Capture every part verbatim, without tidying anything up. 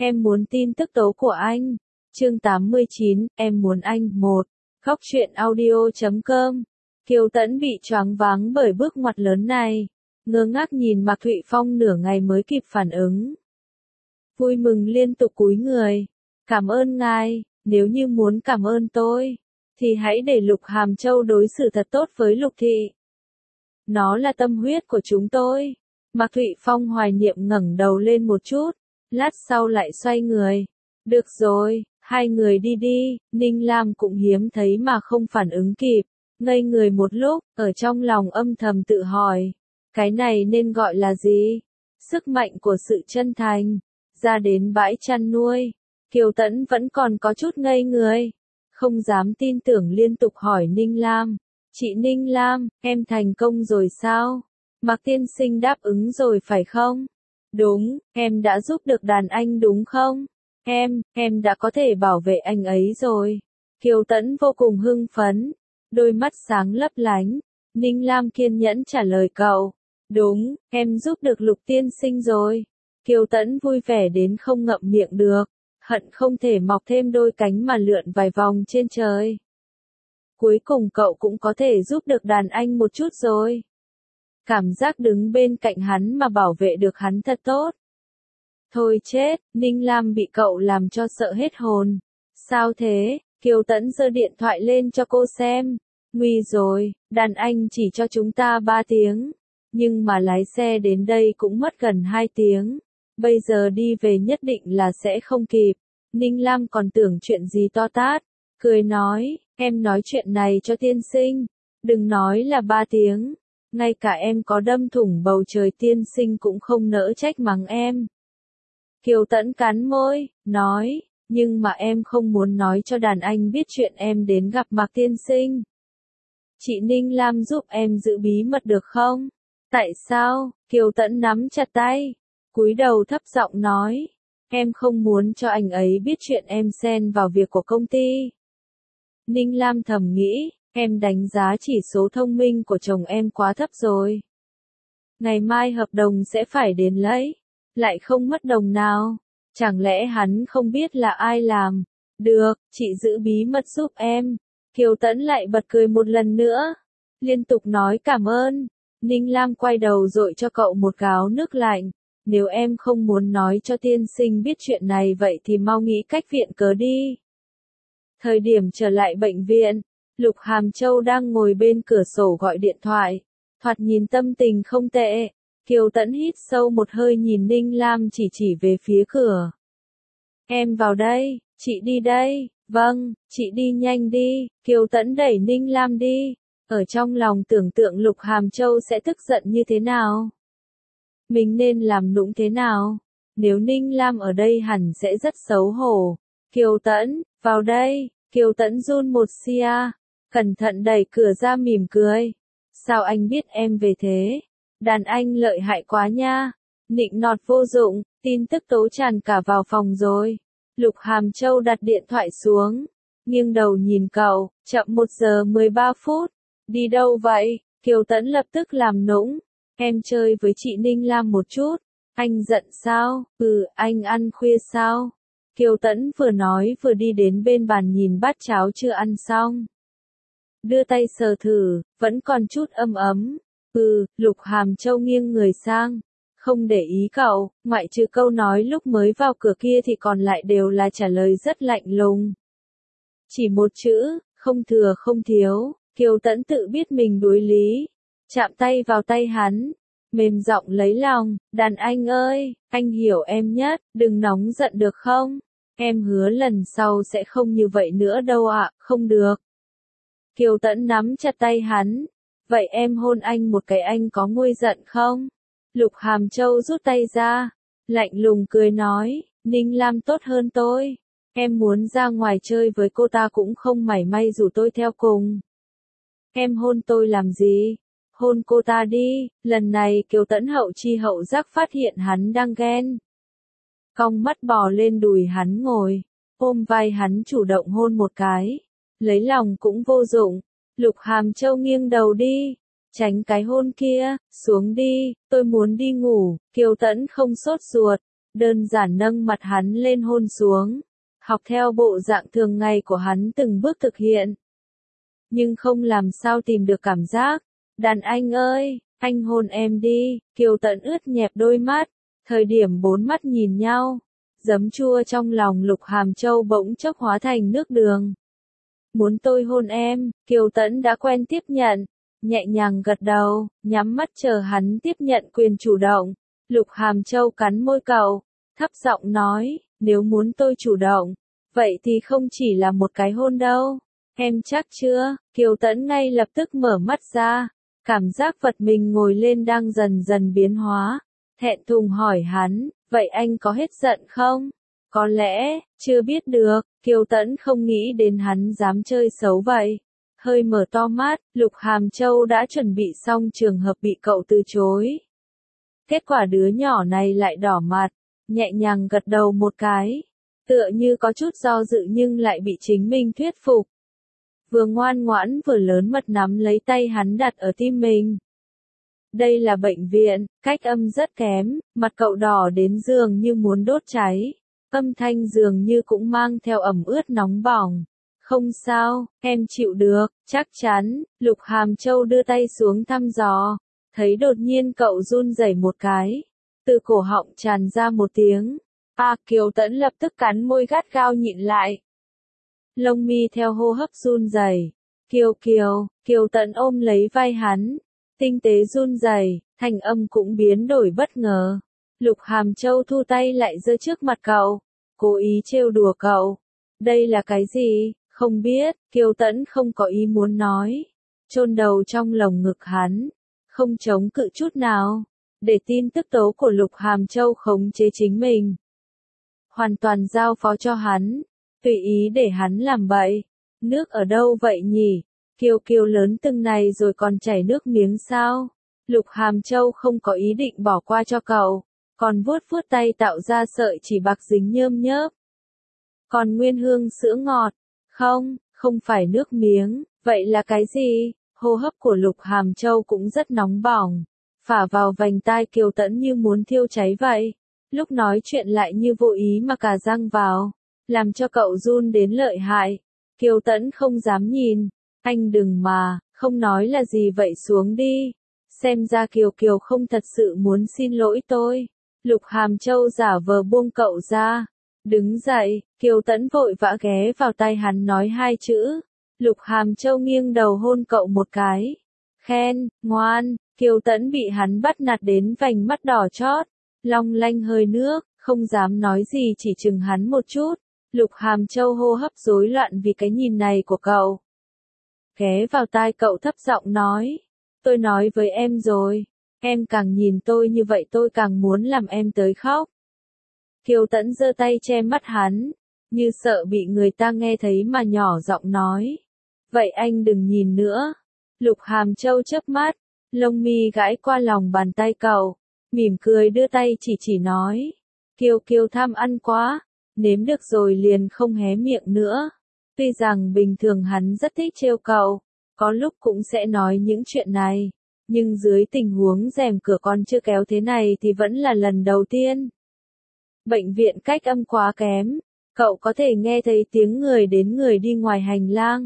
Em muốn tin tức tố của anh. Chương tám mươi chín, em muốn anh. Một. Góc truyện audio chấm com. Kiều Tẫn bị choáng váng bởi bước ngoặt lớn này. Ngơ ngác nhìn Mạc Thụy Phong nửa ngày mới kịp phản ứng. Vui mừng liên tục cúi người. Cảm ơn ngài, nếu như muốn cảm ơn tôi, thì hãy để Lục Hàm Châu đối xử thật tốt với Lục Thị. Nó là tâm huyết của chúng tôi. Mạc Thụy Phong hoài niệm ngẩng đầu lên một chút, lát sau lại xoay người. Được rồi, hai người đi đi. Ninh Lam cũng hiếm thấy mà không phản ứng kịp, ngây người một lúc, ở trong lòng âm thầm tự hỏi, cái này nên gọi là gì? Sức mạnh của sự chân thành. Ra đến bãi chăn nuôi, Kiều Tẫn vẫn còn có chút ngây người, không dám tin tưởng liên tục hỏi Ninh Lam. Chị Ninh Lam, em thành công rồi sao? Mạc tiên sinh đáp ứng rồi phải không? Đúng, em đã giúp được đàn anh đúng không? Em, em đã có thể bảo vệ anh ấy rồi. Kiều Tẫn vô cùng hưng phấn, đôi mắt sáng lấp lánh. Ninh Lam kiên nhẫn trả lời cậu. Đúng, em giúp được Lục tiên sinh rồi. Kiều Tẫn vui vẻ đến không ngậm miệng được, hận không thể mọc thêm đôi cánh mà lượn vài vòng trên trời. Cuối cùng cậu cũng có thể giúp được đàn anh một chút rồi. Cảm giác đứng bên cạnh hắn mà bảo vệ được hắn thật tốt. Thôi chết, Ninh Lam bị cậu làm cho sợ hết hồn. Sao thế? Kiều Tẫn giơ điện thoại lên cho cô xem. Nguy rồi, đàn anh chỉ cho chúng ta ba tiếng. Nhưng mà lái xe đến đây cũng mất gần hai tiếng. Bây giờ đi về nhất định là sẽ không kịp. Ninh Lam còn tưởng chuyện gì to tát. Cười nói, em nói chuyện này cho tiên sinh. Đừng nói là ba tiếng. Ngay cả em có đâm thủng bầu trời tiên sinh cũng không nỡ trách mắng em. Kiều Tẫn cắn môi, nói, nhưng mà em không muốn nói cho đàn anh biết chuyện em đến gặp Mạc tiên sinh. Chị Ninh Lam giúp em giữ bí mật được không? Tại sao? Kiều Tẫn nắm chặt tay, cúi đầu thấp giọng nói, em không muốn cho anh ấy biết chuyện em xen vào việc của công ty. Ninh Lam thầm nghĩ, em đánh giá chỉ số thông minh của chồng em quá thấp rồi. Ngày mai hợp đồng sẽ phải đến lấy, lại không mất đồng nào. Chẳng lẽ hắn không biết là ai làm? Được, chị giữ bí mật giúp em. Kiều Tẫn lại bật cười một lần nữa, liên tục nói cảm ơn. Ninh Lam quay đầu dội cho cậu một gáo nước lạnh. Nếu em không muốn nói cho tiên sinh biết chuyện này vậy thì mau nghĩ cách viện cớ đi. Thời điểm trở lại bệnh viện, Lục Hàm Châu đang ngồi bên cửa sổ gọi điện thoại. Thoạt nhìn tâm tình không tệ. Kiều Tẫn hít sâu một hơi nhìn Ninh Lam chỉ chỉ về phía cửa. Em vào đây, chị đi đây. Vâng, chị đi nhanh đi. Kiều Tẫn đẩy Ninh Lam đi. Ở trong lòng tưởng tượng Lục Hàm Châu sẽ tức giận như thế nào. Mình nên làm nũng thế nào. Nếu Ninh Lam ở đây hẳn sẽ rất xấu hổ. Kiều Tẫn, vào đây. Kiều Tẫn run một xia, cẩn thận đẩy cửa ra mỉm cười. Sao anh biết em về thế? Đàn anh lợi hại quá nha. Nịnh nọt vô dụng, tin tức tố tràn cả vào phòng rồi. Lục Hàm Châu đặt điện thoại xuống, nghiêng đầu nhìn cậu, chậm một giờ mười ba phút. Đi đâu vậy? Kiều Tẫn lập tức làm nũng. Em chơi với chị Ninh Lam một chút. Anh giận sao? Ừ, anh ăn khuya sao? Kiều Tẫn vừa nói vừa đi đến bên bàn nhìn bát cháo chưa ăn xong. Đưa tay sờ thử, vẫn còn chút ấm ấm. Ừ, Lục Hàm Châu nghiêng người sang, không để ý cậu, ngoại trừ câu nói lúc mới vào cửa kia thì còn lại đều là trả lời rất lạnh lùng. Chỉ một chữ, không thừa không thiếu. Kiều Tẫn tự biết mình đối lý, chạm tay vào tay hắn, mềm giọng lấy lòng, đàn anh ơi, anh hiểu em nhất, đừng nóng giận được không? Em hứa lần sau sẽ không như vậy nữa đâu ạ, không được. Kiều Tẫn nắm chặt tay hắn, vậy em hôn anh một cái anh có nguôi giận không? Lục Hàm Châu rút tay ra, lạnh lùng cười nói, Ninh Lam tốt hơn tôi, em muốn ra ngoài chơi với cô ta cũng không mảy may rủ tôi theo cùng. Em hôn tôi làm gì? Hôn cô ta đi. Lần này Kiều Tẫn hậu chi hậu giác phát hiện hắn đang ghen. Cong mắt bò lên đùi hắn ngồi, ôm vai hắn chủ động hôn một cái. Lấy lòng cũng vô dụng. Lục Hàm Châu nghiêng đầu đi, tránh cái hôn kia, xuống đi, tôi muốn đi ngủ. Kiều Tẫn không sốt ruột, đơn giản nâng mặt hắn lên hôn xuống, học theo bộ dạng thường ngày của hắn từng bước thực hiện. Nhưng không làm sao tìm được cảm giác. Đàn anh ơi, anh hôn em đi, Kiều Tẫn ướt nhẹp đôi mắt, thời điểm bốn mắt nhìn nhau, giấm chua trong lòng Lục Hàm Châu bỗng chốc hóa thành nước đường. Muốn tôi hôn em, Kiều Tẫn đã quen tiếp nhận, nhẹ nhàng gật đầu, nhắm mắt chờ hắn tiếp nhận quyền chủ động. Lục Hàm Châu cắn môi cậu, thấp giọng nói, nếu muốn tôi chủ động, vậy thì không chỉ là một cái hôn đâu. Em chắc chưa? Kiều Tẫn ngay lập tức mở mắt ra, cảm giác vật mình ngồi lên đang dần dần biến hóa, thẹn thùng hỏi hắn, vậy anh có hết giận không? Có lẽ, chưa biết được, Kiều Tẫn không nghĩ đến hắn dám chơi xấu vậy. Hơi mở to mắt, Lục Hàm Châu đã chuẩn bị xong trường hợp bị cậu từ chối. Kết quả đứa nhỏ này lại đỏ mặt, nhẹ nhàng gật đầu một cái, tựa như có chút do dự nhưng lại bị chính mình thuyết phục. Vừa ngoan ngoãn vừa lớn mật nắm lấy tay hắn đặt ở tim mình. Đây là bệnh viện, cách âm rất kém, mặt cậu đỏ đến giường như muốn đốt cháy, âm thanh dường như cũng mang theo ẩm ướt nóng bỏng. Không sao, em chịu được, chắc chắn. Lục Hàm Châu đưa tay xuống thăm dò, thấy đột nhiên cậu run rẩy một cái, từ cổ họng tràn ra một tiếng. À, Kiều Tẫn lập tức cắn môi gắt gao nhịn lại. Lông mi theo hô hấp run rẩy. Kiều Kiều, Kiều Tẫn ôm lấy vai hắn, tinh tế run rẩy, thanh âm cũng biến đổi bất ngờ. Lục Hàm Châu thu tay lại giơ trước mặt cậu, cố ý trêu đùa cậu. Đây là cái gì? Không biết, Kiều Tẫn không có ý muốn nói, chôn đầu trong lồng ngực hắn, không chống cự chút nào, để tin tức tố của Lục Hàm Châu khống chế chính mình. Hoàn toàn giao phó cho hắn, tùy ý để hắn làm bậy. Nước ở đâu vậy nhỉ? Kiều Kiều lớn từng này rồi còn chảy nước miếng sao? Lục Hàm Châu không có ý định bỏ qua cho cậu, còn vuốt vuốt tay tạo ra sợi chỉ bạc dính nhơm nhớp. Còn nguyên hương sữa ngọt. Không, không phải nước miếng, vậy là cái gì? Hô hấp của Lục Hàm Châu cũng rất nóng bỏng, phả vào vành tai Kiều Tẫn như muốn thiêu cháy vậy. Lúc nói chuyện lại như vô ý mà cà răng vào, làm cho cậu run đến lợi hại. Kiều Tẫn không dám nhìn, anh đừng mà, không nói là gì vậy xuống đi. Xem ra Kiều Kiều không thật sự muốn xin lỗi tôi. Lục Hàm Châu giả vờ buông cậu ra. Đứng dậy, Kiều Tẫn vội vã ghé vào tai hắn nói hai chữ. Lục Hàm Châu nghiêng đầu hôn cậu một cái. Khen, ngoan. Kiều Tẫn bị hắn bắt nạt đến vành mắt đỏ chót, long lanh hơi nước, không dám nói gì chỉ chừng hắn một chút. Lục Hàm Châu hô hấp rối loạn vì cái nhìn này của cậu. Ghé vào tai cậu thấp giọng nói. Tôi nói với em rồi, em càng nhìn tôi như vậy tôi càng muốn làm em tới khóc. Kiều Tẫn giơ tay che mắt hắn, như sợ bị người ta nghe thấy mà nhỏ giọng nói. Vậy anh đừng nhìn nữa. Lục Hàm Châu chớp mắt, lông mi gãi qua lòng bàn tay cậu, mỉm cười đưa tay chỉ chỉ nói. Kiều Kiều tham ăn quá, nếm được rồi liền không hé miệng nữa. Tuy rằng bình thường hắn rất thích trêu cậu, có lúc cũng sẽ nói những chuyện này, nhưng dưới tình huống rèm cửa còn chưa kéo thế này thì vẫn là lần đầu tiên. Bệnh viện cách âm quá kém, cậu có thể nghe thấy tiếng người đến người đi ngoài hành lang.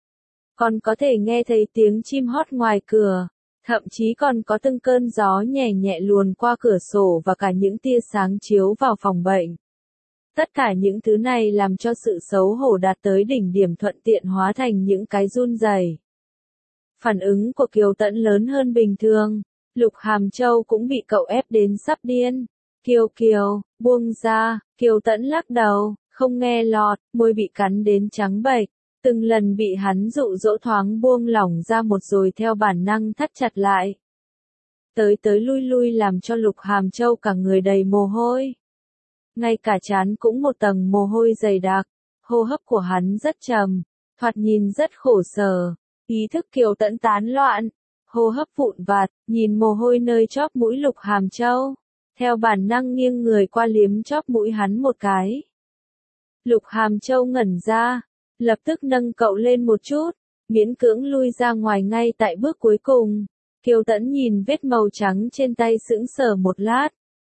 Còn có thể nghe thấy tiếng chim hót ngoài cửa, thậm chí còn có từng cơn gió nhẹ nhẹ luồn qua cửa sổ và cả những tia sáng chiếu vào phòng bệnh. Tất cả những thứ này làm cho sự xấu hổ đạt tới đỉnh điểm thuận tiện hóa thành những cái run rẩy. Phản ứng của Kiều Tẫn lớn hơn bình thường, Lục Hàm Châu cũng bị cậu ép đến sắp điên. Kiều Kiều, buông ra. Kiều Tẫn lắc đầu, không nghe lọt, môi bị cắn đến trắng bệch, từng lần bị hắn dụ dỗ thoáng buông lỏng ra một rồi theo bản năng thắt chặt lại. Tới tới lui lui làm cho Lục Hàm Châu cả người đầy mồ hôi. Ngay cả trán cũng một tầng mồ hôi dày đặc, hô hấp của hắn rất trầm, thoạt nhìn rất khổ sở, ý thức Kiều Tẫn tán loạn, hô hấp vụn vặt, nhìn mồ hôi nơi chóp mũi Lục Hàm Châu, theo bản năng nghiêng người qua liếm chóp mũi hắn một cái. Lục Hàm Châu ngẩn ra, lập tức nâng cậu lên một chút, miễn cưỡng lui ra ngoài ngay tại bước cuối cùng. Kiều Tẫn nhìn vết màu trắng trên tay sững sờ một lát.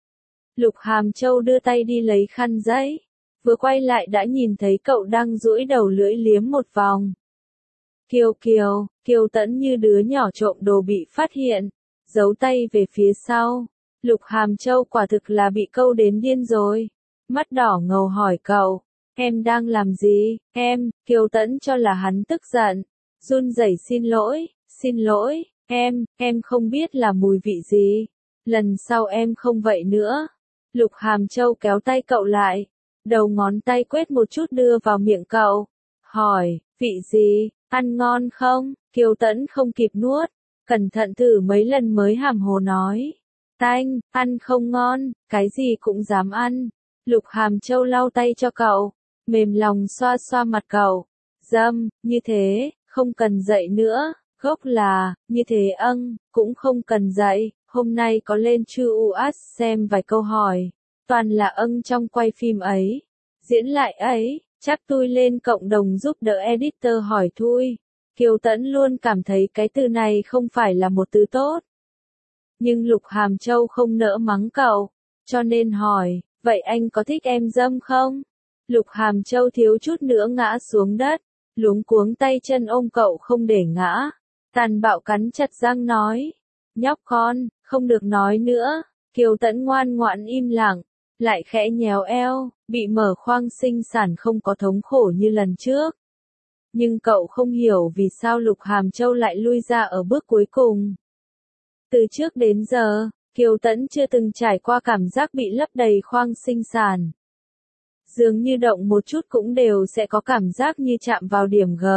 Lục Hàm Châu đưa tay đi lấy khăn giấy, vừa quay lại đã nhìn thấy cậu đang duỗi đầu lưỡi liếm một vòng. Kiều Kiều, Kiều Tẫn như đứa nhỏ trộm đồ bị phát hiện, giấu tay về phía sau. Lục Hàm Châu quả thực là bị câu đến điên rồi. Mắt đỏ ngầu hỏi cậu, em đang làm gì? Em, Kiều Tẫn cho là hắn tức giận, run rẩy xin lỗi, xin lỗi, em, em không biết là mùi vị gì. Lần sau em không vậy nữa. Lục Hàm Châu kéo tay cậu lại, đầu ngón tay quét một chút đưa vào miệng cậu, hỏi, vị gì, ăn ngon không? Kiều Tẫn không kịp nuốt, cẩn thận thử mấy lần mới hàm hồ nói, tanh, ăn không ngon, cái gì cũng dám ăn. Lục Hàm Châu lau tay cho cậu, mềm lòng xoa xoa mặt cậu, dâm, như thế, không cần dậy nữa, gốc là, như thế âng, cũng không cần dậy, hôm nay có lên Chu U S xem vài câu hỏi, toàn là âng trong quay phim ấy, diễn lại ấy, chắc tôi lên cộng đồng giúp đỡ editor hỏi thui. Kiều Tẫn luôn cảm thấy cái từ này không phải là một từ tốt. Nhưng Lục Hàm Châu không nỡ mắng cậu, cho nên hỏi, vậy anh có thích em dâm không? Lục Hàm Châu thiếu chút nữa ngã xuống đất, luống cuống tay chân ôm cậu không để ngã. Tàn bạo cắn chặt răng nói, nhóc con, không được nói nữa. Kiều Tẫn ngoan ngoãn im lặng, lại khẽ nhéo eo, bị mở khoang sinh sản không có thống khổ như lần trước. Nhưng cậu không hiểu vì sao Lục Hàm Châu lại lui ra ở bước cuối cùng. Từ trước đến giờ, Kiều Tẫn chưa từng trải qua cảm giác bị lấp đầy khoang sinh sản. Dường như động một chút cũng đều sẽ có cảm giác như chạm vào điểm G.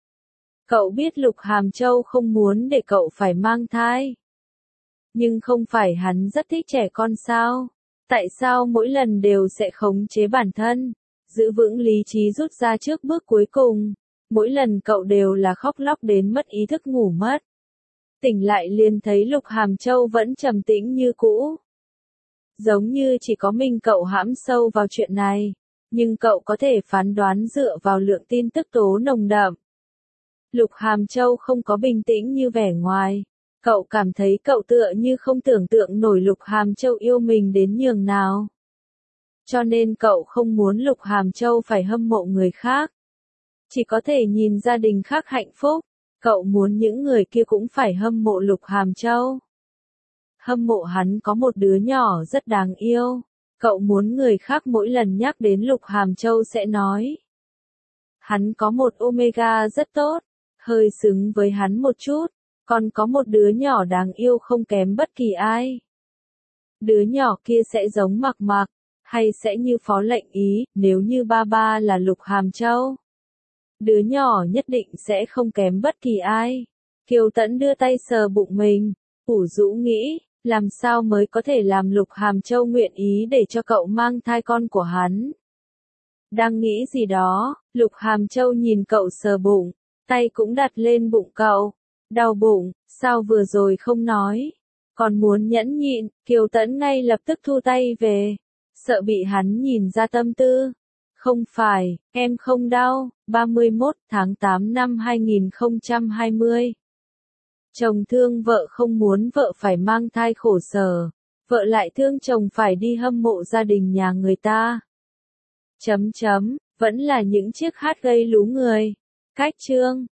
Cậu biết Lục Hàm Châu không muốn để cậu phải mang thai. Nhưng không phải hắn rất thích trẻ con sao? Tại sao mỗi lần đều sẽ khống chế bản thân, giữ vững lý trí rút ra trước bước cuối cùng? Mỗi lần cậu đều là khóc lóc đến mất ý thức ngủ mất. Tỉnh lại liền thấy Lục Hàm Châu vẫn trầm tĩnh như cũ. Giống như chỉ có mình cậu hãm sâu vào chuyện này, nhưng cậu có thể phán đoán dựa vào lượng tin tức tố nồng đậm. Lục Hàm Châu không có bình tĩnh như vẻ ngoài. Cậu cảm thấy cậu tựa như không tưởng tượng nổi Lục Hàm Châu yêu mình đến nhường nào. Cho nên cậu không muốn Lục Hàm Châu phải hâm mộ người khác. Chỉ có thể nhìn gia đình khác hạnh phúc, cậu muốn những người kia cũng phải hâm mộ Lục Hàm Châu. Hâm mộ hắn có một đứa nhỏ rất đáng yêu. Cậu muốn người khác mỗi lần nhắc đến Lục Hàm Châu sẽ nói. Hắn có một omega rất tốt, hơi xứng với hắn một chút, còn có một đứa nhỏ đáng yêu không kém bất kỳ ai. Đứa nhỏ kia sẽ giống Mặc Mặc, hay sẽ như Phó Lệnh Ý, nếu như ba ba là Lục Hàm Châu. Đứa nhỏ nhất định sẽ không kém bất kỳ ai. Kiều Tẫn đưa tay sờ bụng mình, ủ rũ nghĩ, làm sao mới có thể làm Lục Hàm Châu nguyện ý để cho cậu mang thai con của hắn. Đang nghĩ gì đó, Lục Hàm Châu nhìn cậu sờ bụng, tay cũng đặt lên bụng cậu. Đau bụng, sao vừa rồi không nói? Còn muốn nhẫn nhịn, Kiều Tẫn ngay lập tức thu tay về, sợ bị hắn nhìn ra tâm tư. Không phải, em không đau. ba mươi mốt tháng tám năm hai nghìn không trăm hai mươi. Chồng thương vợ không muốn vợ phải mang thai khổ sở, vợ lại thương chồng phải đi hâm mộ gia đình nhà người ta. Chấm chấm, vẫn là những chiếc hát gây lú người. Cách chương